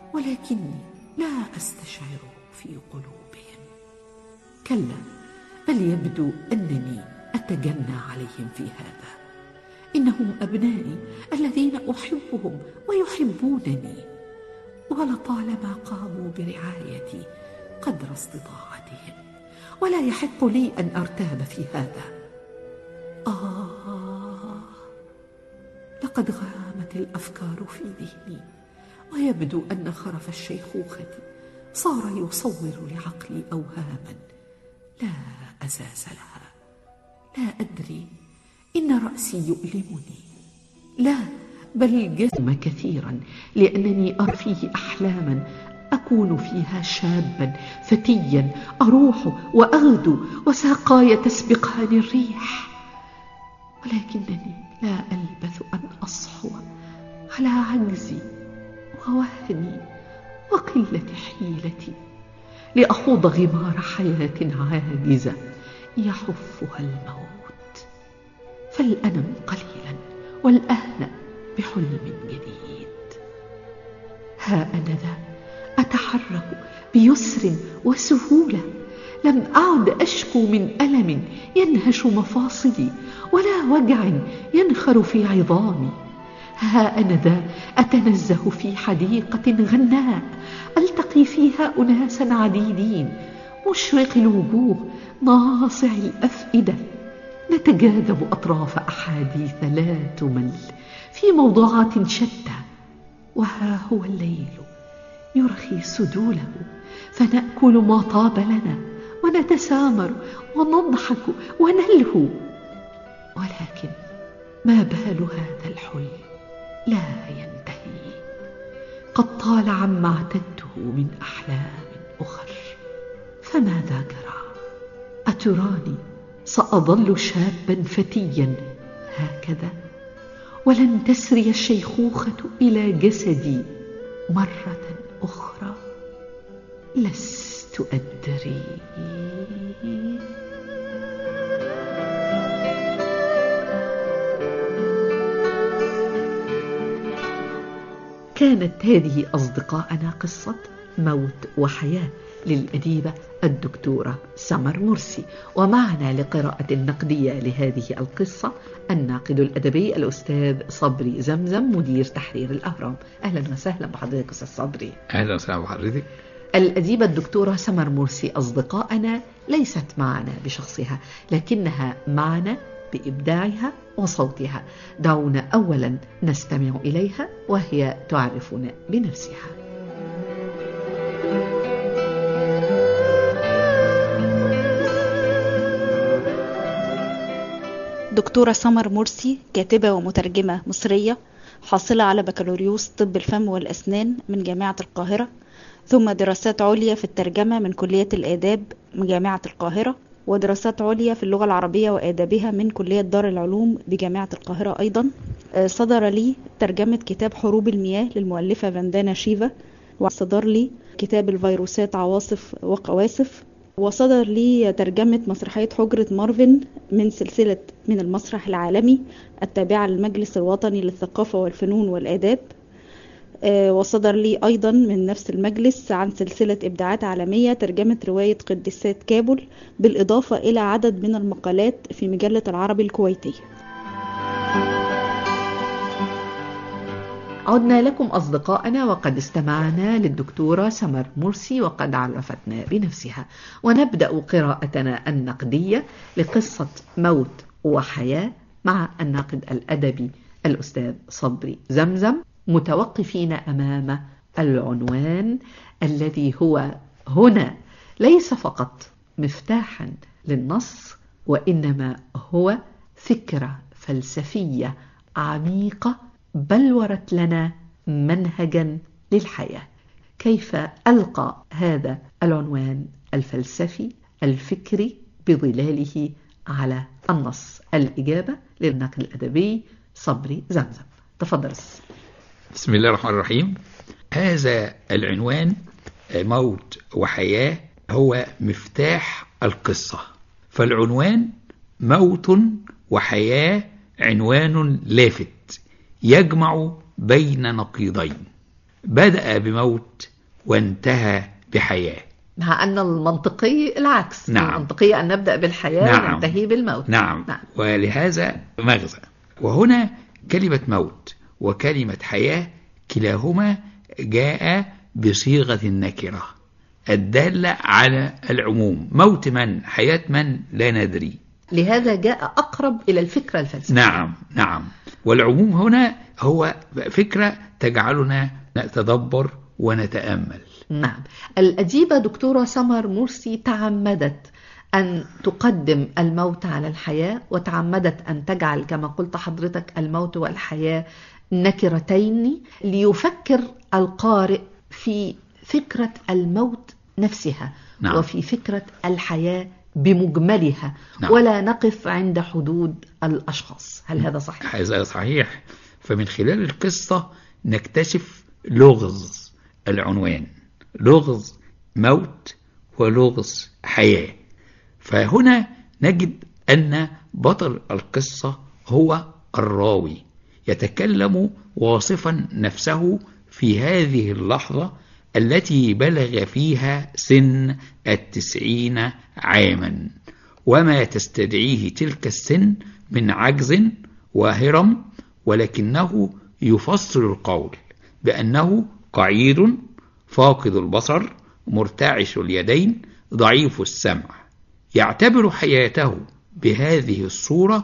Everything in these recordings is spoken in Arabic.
ولكني لا أستشعر في قلوبهم. كلا، بل يبدو أنني أتجنى عليهم في هذا. إنهم أبنائي الذين أحبهم ويحبونني، ولطالما قاموا برعايتي قدر استطاعتهم، ولا يحق لي أن أرتاب في هذا. لقد غامت الأفكار في ذهني، ويبدو أن خرف الشيخوخة صار يصور لعقلي أوهاما لا أساس لها. لا أدري إن رأسي يؤلمني، لا بل جسم كثيرا، لأنني أرى فيه أحلاما أكون فيها شابا فتيا أروح وأغدو وساقاي تسبقان الريح، ولكنني لا ألبث أن أصحو على عجزي ووهني وقلة حيلتي لأخوض غمار حياة عاجزة يحفها الموت، فلأنم قليلا والأهنأ بحلم جديد. ها أنا ذا أتحرك بيسر وسهولة، لم أعد أشكو من ألم ينهش مفاصلي ولا وجع ينخر في عظامي. ها أنا ذا أتنزه في حديقة غناء ألتقي فيها أناسا عديدين مشرق الوجوه ناصع الأفئدة، نتجاذب أطراف أحاديث لا تمل في موضوعات شتى. وها هو الليل يرخي سدوله، فنأكل ما طاب لنا ونتسامر ونضحك ونلهو، ولكن ما بال هذا الحلم لا ينتهي، قد طال عما اعتدته من أحلام أخر. فماذا جرى؟ أتراني سأظل شابا فتيا هكذا، ولن تسري الشيخوخة إلى جسدي مرة أخرى؟ لست أدري. كانت هذه أصدقائنا قصة موت وحياة للأديبة الدكتورة سمر مرسي، ومعنا لقراءة نقدية لهذه القصة الناقد الأدبي الأستاذ صبري زمزم مدير تحرير الأهرام. أهلا وسهلا بحضرتك أستاذ صبري. أهلا وسهلا بحضرتك. الأديبة الدكتورة سمر مرسي أصدقائنا ليست معنا بشخصها، لكنها معنا بإبداعها وصوتها. دعونا أولا نستمع إليها وهي تعرفنا بنفسها. دكتورة سمر مرسي كاتبة ومترجمة مصرية، حاصلة على بكالوريوس طب الفم والأسنان من جامعة القاهرة، ثم دراسات عليا في الترجمة من كلية الآداب من جامعة القاهرة، ودراسات عليا في اللغة العربية وآدابها من كلية دار العلوم بجامعة القاهرة أيضا. صدر لي ترجمة كتاب حروب المياه للمؤلفة فاندانا شيفا، وصدر لي كتاب الفيروسات عواصف وقواسف، وصدر لي ترجمة مسرحية حجرة مارفن من سلسلة من المسرح العالمي التابعة للمجلس الوطني للثقافة والفنون والآداب. وصدر لي أيضا من نفس المجلس عن سلسلة إبداعات عالمية ترجمة رواية قديسات كابل، بالإضافة إلى عدد من المقالات في مجلة العربي الكويتي. عدنا لكم أصدقائنا، وقد استمعنا للدكتورة سمر مرسي وقد عرفتنا بنفسها، ونبدأ قراءتنا النقدية لقصة موت وحياة مع الناقد الأدبي الأستاذ صبري زمزم، متوقفين أمام العنوان الذي هو هنا ليس فقط مفتاحا للنص، وإنما هو فكرة فلسفية عميقة بلورت لنا منهجا للحياة. كيف ألقى هذا العنوان الفلسفي الفكري بظلاله على النص؟ الإجابة للناقد الأدبي صبري زمزم. تفضل. بسم الله الرحمن الرحيم. هذا العنوان موت وحياة هو مفتاح القصة، فالعنوان موت وحياة عنوان لافت يجمع بين نقيضين. بدأ بموت وانتهى بحياة. مع أن المنطقي العكس. نعم. المنطقي أن نبدأ بالحياة نعم. وننتهي بالموت. نعم. ولهذا مغزى. وهنا كلمة موت وكلمة حياة كلاهما جاء بصيغة النكرة الدالة على العموم. موت من حياة من لا ندري، لهذا جاء أقرب إلى الفكرة الفلسفية. نعم نعم. والعموم هنا هو فكرة تجعلنا نتدبر ونتأمل. نعم. الأديبة دكتورة سمر مرسي تعمدت أن تقدم الموت على الحياة، وتعمدت أن تجعل كما قلت حضرتك الموت والحياة نكرتين، ليفكر القارئ في فكرة الموت نفسها. نعم. وفي فكرة الحياة بمجملها. نعم. ولا نقف عند حدود الأشخاص. هل هذا صحيح؟ هذا صحيح. فمن خلال القصة نكتشف لغز العنوان، لغز موت ولغز حياة. فهنا نجد أن بطل القصة هو الراوي، يتكلم واصفا نفسه في هذه اللحظة التي بلغ فيها سن 90 عاما، وما تستدعيه تلك السن من عجز وهرم، ولكنه يفصل القول بأنه قعيد فاقد البصر مرتعش اليدين ضعيف السمع، يعتبر حياته بهذه الصورة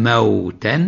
موتا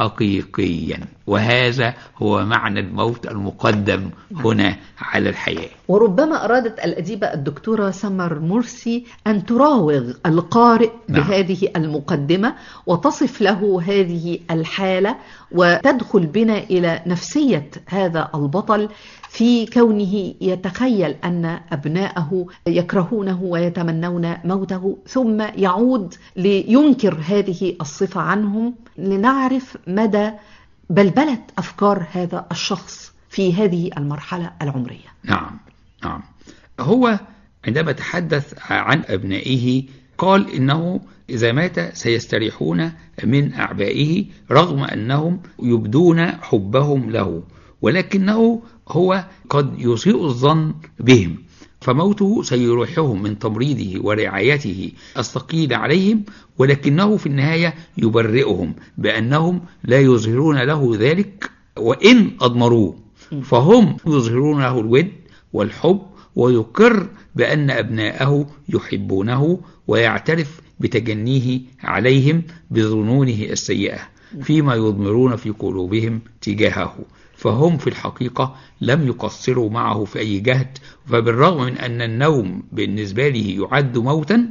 حقيقيا. وهذا هو معنى الموت المقدم هنا على الحياة. وربما أرادت الأديبة الدكتورة سمر مرسي أن تراوغ القارئ بهذه المقدمة، وتصف له هذه الحالة، وتدخل بنا إلى نفسية هذا البطل في كونه يتخيل أن أبناءه يكرهونه ويتمنون موته، ثم يعود لينكر هذه الصفة عنهم، لنعرف مدى بلبلة أفكار هذا الشخص في هذه المرحلة العمرية. نعم نعم. هو عندما تحدث عن أبنائه قال إنه إذا مات سيستريحون من أعبائه، رغم أنهم يبدون حبهم له، ولكنه هو قد يسيء الظن بهم، فموته سيريحهم من تمريضه ورعايته الثقيلة عليهم، ولكنه في النهاية يبرئهم بأنهم لا يظهرون له ذلك وإن أضمروه، فهم يظهرون له الود والحب، ويقر بأن أبناءه يحبونه، ويعترف بتجنيه عليهم بظنونه السيئة فيما يضمرون في قلوبهم تجاهه. فهم في الحقيقة لم يقصروا معه في أي جهد، فبالرغم من أن النوم بالنسبة له يعد موتا،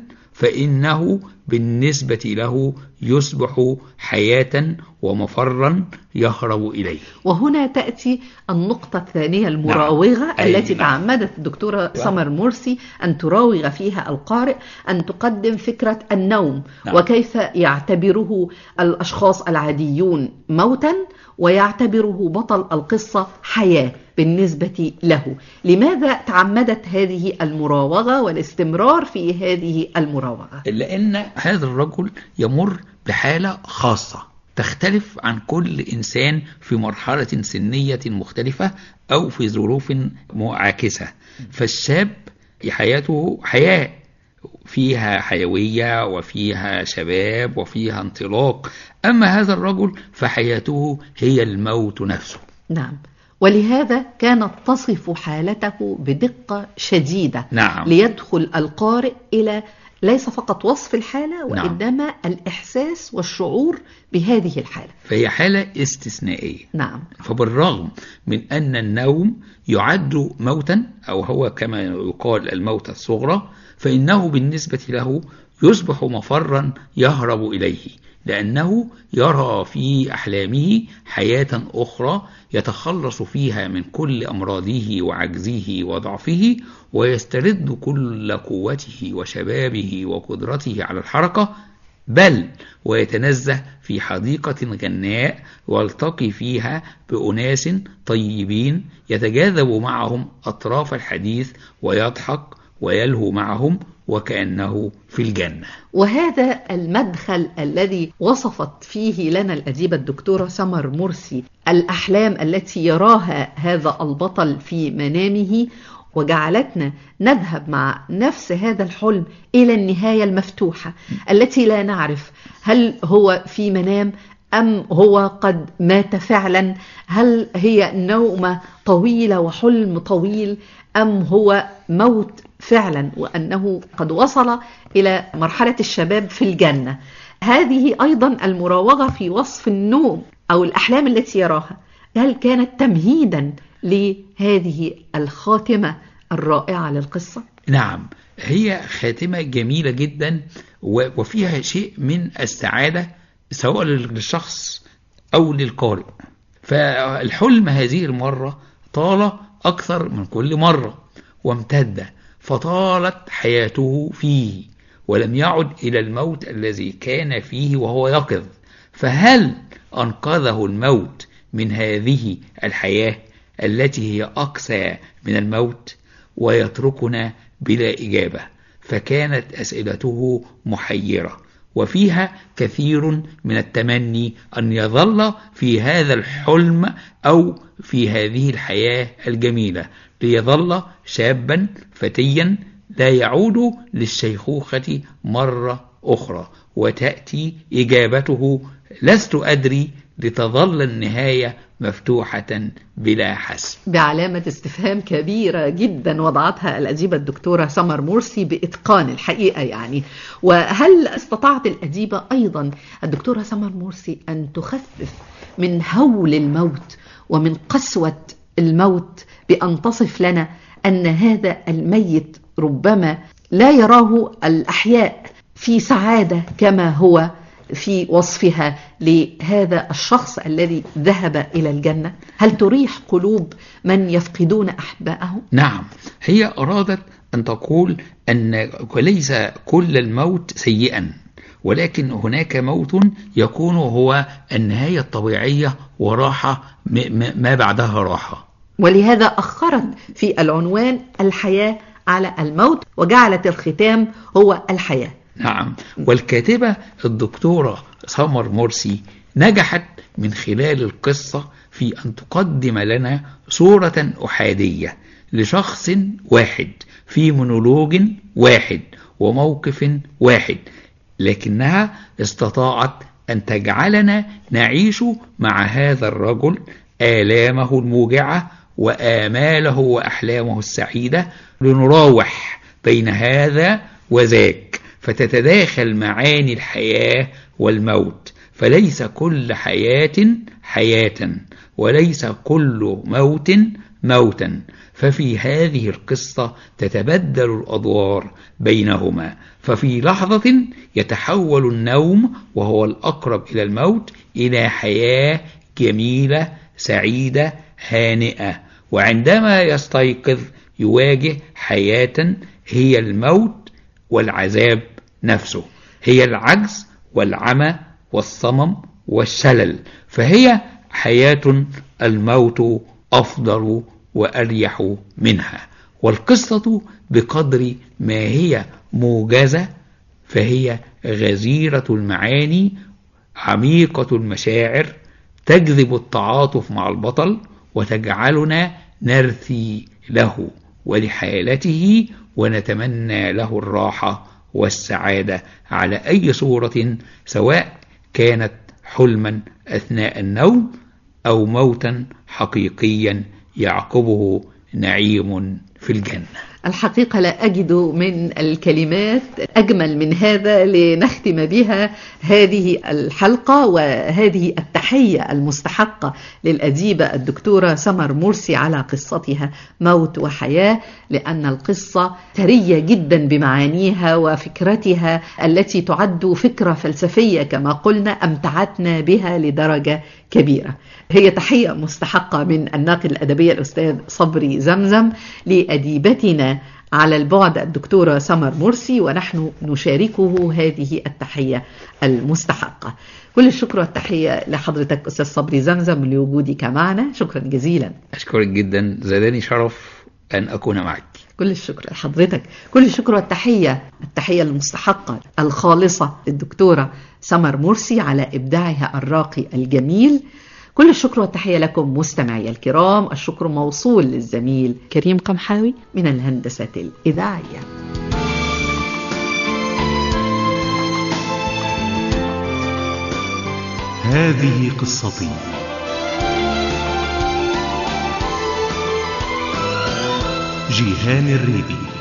فإنه بالنسبة له يصبح حياة ومفرا يهرب إليه. وهنا تأتي النقطة الثانية المراوغة التي تعمدت الدكتورة سمر مرسي أن تراوغ فيها القارئ، أن تقدم فكرة النوم وكيف يعتبره الأشخاص العاديون موتا، ويعتبره بطل القصة حياة بالنسبة له. لماذا تعمدت هذه المراوغة والاستمرار في هذه المراوغة؟ لأن هذا الرجل يمر بحالة خاصة تختلف عن كل إنسان في مرحلة سنية مختلفة أو في ظروف معاكسة. فالشاب حياته حياة فيها حيوية وفيها شباب وفيها انطلاق، أما هذا الرجل فحياته هي الموت نفسه. نعم. ولهذا كانت تصف حالته بدقة شديدة. نعم. ليدخل القارئ إلى ليس فقط وصف الحالة، وإنما الإحساس والشعور بهذه الحالة. فهي حالة استثنائية. نعم. فبالرغم من أن النوم يعد موتا، أو هو كما يقال الموت الصغرى، فإنه بالنسبة له يصبح مفرا يهرب إليه، لأنه يرى في أحلامه حياة أخرى يتخلص فيها من كل أمراضه وعجزه وضعفه، ويسترد كل قوته وشبابه وقدرته على الحركة، بل ويتنزه في حديقة غناء والتقي فيها بأناس طيبين يتجاذب معهم أطراف الحديث ويضحك ويلهو معهم، وكأنه في الجنة. وهذا المدخل الذي وصفت فيه لنا الأديبة الدكتورة سمر مرسي الأحلام التي يراها هذا البطل في منامه، وجعلتنا نذهب مع نفس هذا الحلم إلى النهاية المفتوحة التي لا نعرف هل هو في منام أم هو قد مات فعلا، هل هي نومة طويلة وحلم طويل أم هو موت فعلا وأنه قد وصل إلى مرحلة الشباب في الجنة. هذه أيضا المراوغة في وصف النوم أو الأحلام التي يراها، هل كانت تمهيدا لهذه الخاتمة الرائعة للقصة؟ نعم، هي خاتمة جميلة جدا وفيها شيء من السعادة سواء للشخص أو للقارئ. فالحلم هذه المرة طال أكثر من كل مرة وامتد، فطالت حياته فيه ولم يعد إلى الموت الذي كان فيه وهو يقظ. فهل أنقذه الموت من هذه الحياة التي هي أقسى من الموت؟ ويتركنا بلا إجابة. فكانت أسئلته محيرة وفيها كثير من التمني أن يظل في هذا الحلم أو في هذه الحياة الجميلة، ليظل شابا فتيا لا يعود للشيخوخة مرة أخرى. وتأتي إجابته لست أدري، لتظل النهاية مفتوحة بلا حسم، بعلامة استفهام كبيرة جدا وضعتها الأديبة الدكتورة سمر مرسي بإتقان الحقيقة يعني. وهل استطاعت الأديبة أيضا الدكتورة سمر مرسي أن تخفف من هول الموت ومن قسوة الموت بأن تصف لنا أن هذا الميت ربما لا يراه الأحياء في سعادة كما هو في وصفها لهذا الشخص الذي ذهب إلى الجنة؟ هل تريح قلوب من يفقدون أحبائهم؟ نعم، هي أرادت أن تقول أن ليس كل الموت سيئا، ولكن هناك موت يكون هو النهاية الطبيعية وراحة ما بعدها راحة. ولهذا أخرت في العنوان الحياة على الموت وجعلت الختام هو الحياة. نعم، والكاتبة الدكتورة سمر مرسي نجحت من خلال القصة في أن تقدم لنا صورة أحادية لشخص واحد في مونولوج واحد وموقف واحد، لكنها استطاعت أن تجعلنا نعيش مع هذا الرجل آلامه الموجعة وآماله وأحلامه السعيدة، لنراوح بين هذا وذاك، فتتداخل معاني الحياة والموت. فليس كل حياة حياة وليس كل موت موتا. ففي هذه القصة تتبدل الأدوار بينهما، ففي لحظة يتحول النوم وهو الأقرب إلى الموت إلى حياة جميلة سعيدة هانئة، وعندما يستيقظ يواجه حياة هي الموت والعذاب نفسه، هي العجز والعمى والصمم والشلل. فهي حياة الموت أفضل وأريح منها. والقصة بقدر ما هي موجزة فهي غزيرة المعاني عميقة المشاعر، تجذب التعاطف مع البطل وتجعلنا نرثي له ولحالته ونتمنى له الراحة والسعادة على أي صورة، سواء كانت حلما أثناء النوم أو موتا حقيقيا يعقبه نعيم في الجنة. الحقيقة لا أجد من الكلمات أجمل من هذا لنختم بها هذه الحلقة وهذه التحية المستحقة للأديبة الدكتورة سمر مرسي على قصتها موت وحياة، لأن القصة ثرية جدا بمعانيها وفكرتها التي تعد فكرة فلسفية كما قلنا، أمتعتنا بها لدرجة كبيرة. هي تحية مستحقة من الناقد الأدبي الأستاذ صبري زمزم لأديبتنا على البعد الدكتورة سمر مرسي، ونحن نشاركه هذه التحية المستحقة. كل الشكر والتحية لحضرتك أستاذ صبري زمزم لوجودك معنا، شكرا جزيلا. أشكرك جدا، زادني شرف أن أكون معك. كل الشكر لحضرتك، كل الشكر والتحية المستحقة الخالصة للدكتورة سمر مرسي على إبداعها الراقي الجميل. كل الشكر والتحية لكم مستمعي الكرام. الشكر موصول للزميل كريم قمحاوي من الهندسة الإذاعية. هذه قصتي. جيهان الريبي.